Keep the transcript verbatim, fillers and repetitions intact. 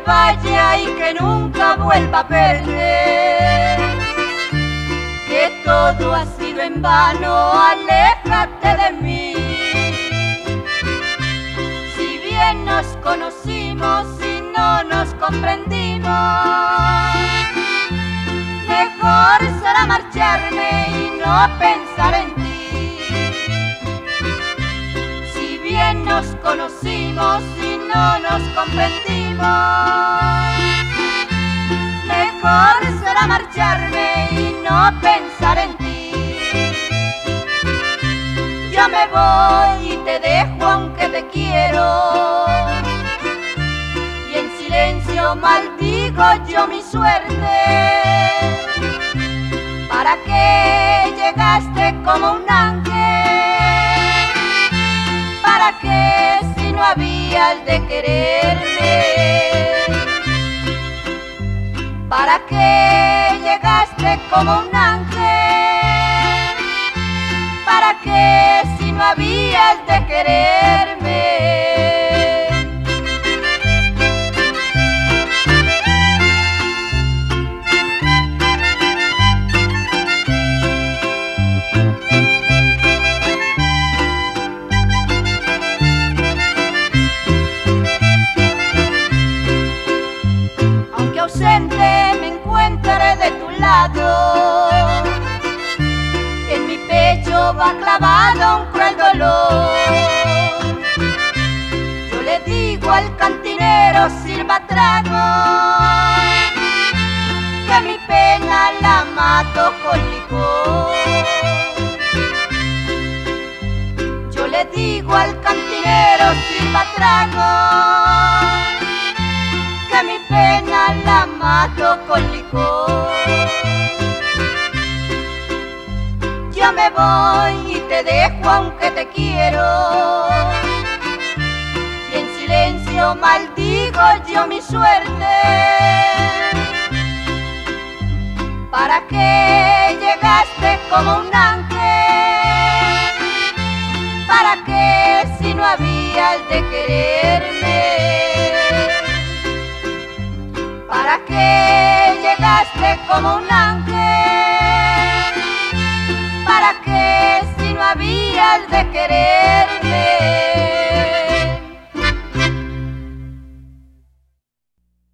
vaya y que nunca vuelva a verte, que todo ha sido en vano, aléjate de mí. Si bien nos conocimos y no nos comprendimos, mejor será marcharme y no pensar en ti. Si bien nos conocimos y no nos comprendimos, mejor será marcharme y no pensar en ti. Yo me voy y te dejo aunque te quiero, y en silencio maldigo yo mi suerte. ¿Para qué llegaste como un ángel? ¿Para qué si no habías de quererme? ¿Para qué llegaste como un ángel? ¿Para qué si no habías de quererme? Aunque ausente me encuentre de tu lado, en mi pecho va clavado un cruel dolor. Yo le digo al cantinero sirva trago, que mi pena la mato con licor. Yo le digo al cantinero sirva trago, que mi pena la mato con licor. Yo me voy y te dejo aunque te quiero, y en silencio maldigo yo mi suerte. ¿Para qué llegaste como un ángel? ¿Para qué si no habías de quererme? ¿Para qué llegaste como un ángel? ¿Para qué si no habías de querer?